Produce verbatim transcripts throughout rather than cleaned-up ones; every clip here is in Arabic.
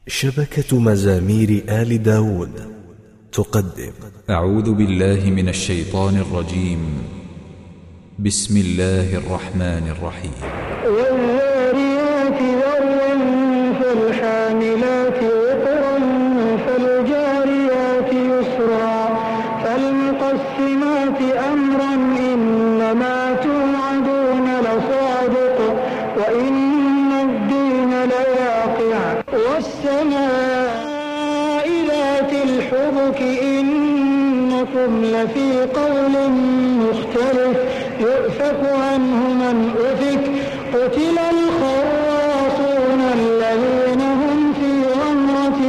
شبكة مزامير آل داود تقدم. أعوذ بالله من الشيطان الرجيم. بسم الله الرحمن الرحيم. والذاريات ذروا فالحاملات وقرا فالجاريات يسرا فالمقسمات أمرا إنما توعدون لصادق وإن الدين لواقع والسماء ذات الحبك إنكم لفي قول مختلف يؤفك عنه من أفك قتل الخراصون الذين هم في غمرة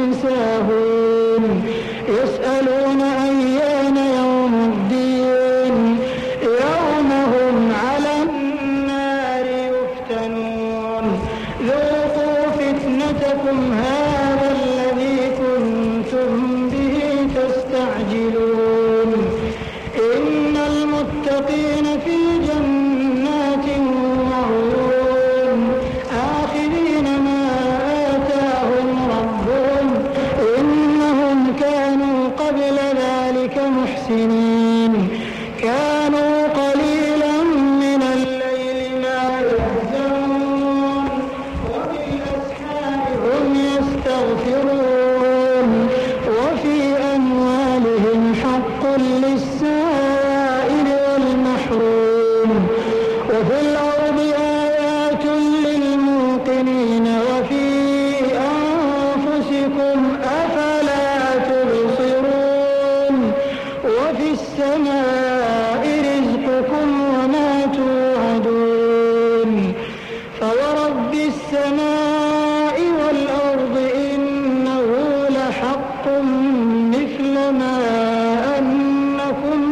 ساهون يسألون أيان يوم الدين يوم هم على النار يفتنون ذوقوا فتنتكم هذا الذي كنتم به تستعجلون إن المتقين في جنات وعيون آخذين ما آتاهم ربهم إنهم كانوا قبل ذلك محسنين كانوا قليلا من الليل ما يهجعون وبالأسحار هم يستغفرون وفي أموالهم حق للسائل والمحروم وفي الأرض آيات للموقنين وفي أنفسكم أفلا تبصرون وفي السماء رزقكم وما توعدون فورب السماء والأرض إنه لحق مثل ما أنكم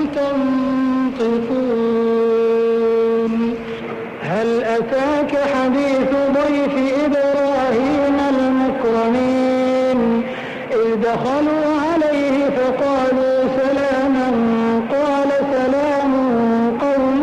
تنطقون هل أتاك حديث ضيف إبراهيم المكرمين إذ دخلوا عليه فقالوا سلاما قال سلام قوم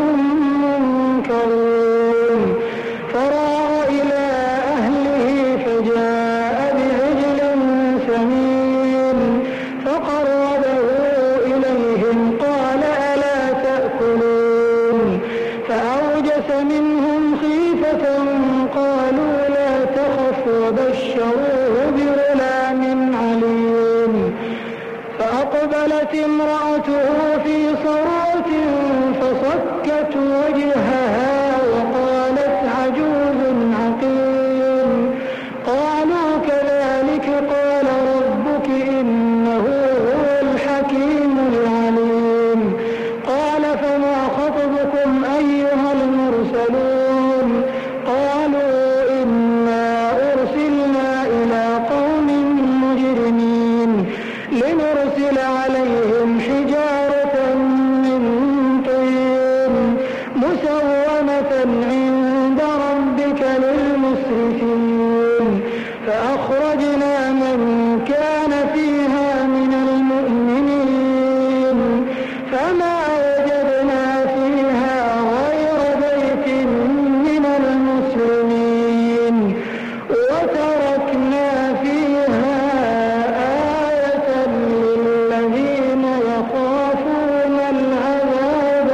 منكرون فراغ إلى أهله فجاء بعجل سمين فقربه إليهم قال ألا تأكلون فأوجس منهم خيفة قالوا لا تخف وبشروه بغلام عليم فأقبلت امرأته في صرعة فصكت وجهها وقالت عجوز عقيم قالوا كذلك قال ربك إنه هو الحكيم العليم قال فما خطبكم أيها المرسلون قالوا إنا أرسلنا إلى قوم مجرمين لنرسل عليهم حجارة من طين مسومة عند ربك للمسرفين فأخرجنا من كان فيها من المؤمنين فما وجدنا فيها غير بيت من المسلمين وتركنا فيها آية للذين يخافون العذاب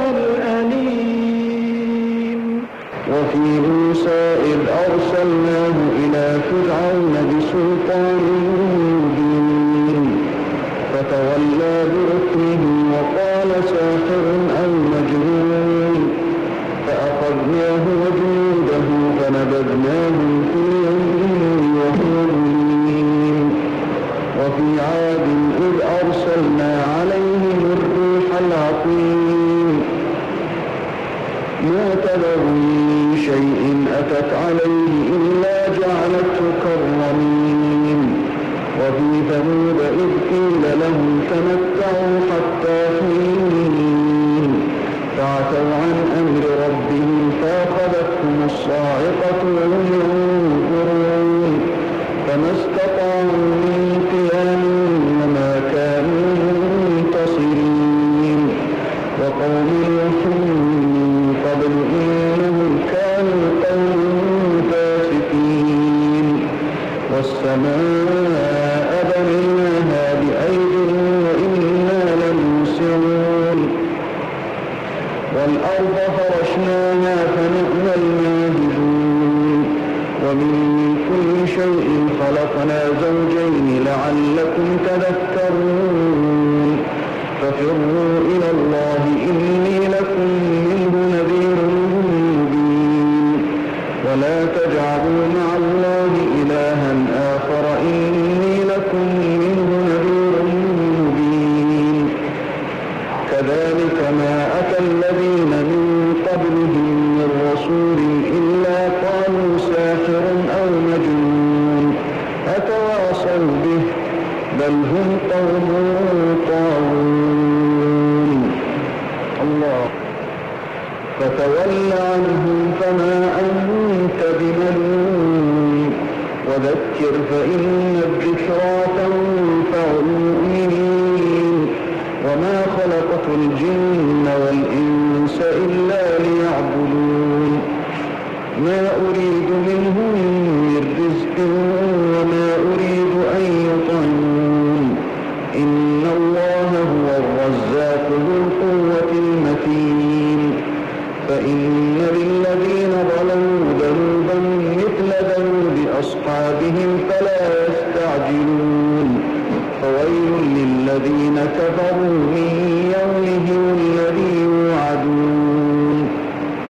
الأليم. وفي موسى إذ أرسلناه إلى فرعون بسلطان مبين فتولى بركنه وقال ساحر أو مجنون فأخذناه وجنوده فنبذناهم في اليم وهو مليم. وفي عاد إذ أرسلنا عليهم الريح العقيم ما تذر من شيء أتت عليه إلا جعلته كالرميم. وفي ثمود إذ قيل لهم تمتعوا حتى حين فعتوا عن أمر ربهم فأخذتهم الصاعقة وهم ينظرون فما استطاعوا من قيام وما كانوا منتصرين. وقوم نوح من قبل إنهم كانوا قوم فاسقين. والسماء والسماء بنيناها بأيد وإنا لموسعون والأرض فرشناها فنعم الماهدون ومن كل شيء خلقنا زوجين لعلكم تذكرون ففروا إلى الله إني لكم منه نذير مبين ولا تجعلوا مع الله إلها آخر إني لكم منه نذير مبين كذلك ما أتى الذين من قبلهم من رسول إلا قالوا ساحر أو مجنون أتواصوا به بل هم قوم طاغون الله فتول عنهم فما أنت بملوم وذكر فإن الذكرى تنفع المؤمنين وما خلقت الجن والإنس إلا ليعبدون ما أريد منهم من رزق وما أريد أن يطعمون إن الله هو الرزاق ذو القوة المتين فإن للذين ظلموا ذنوبا مثل ذنوب أصحابهم فلا يستعجلون فويل للذين كفروا من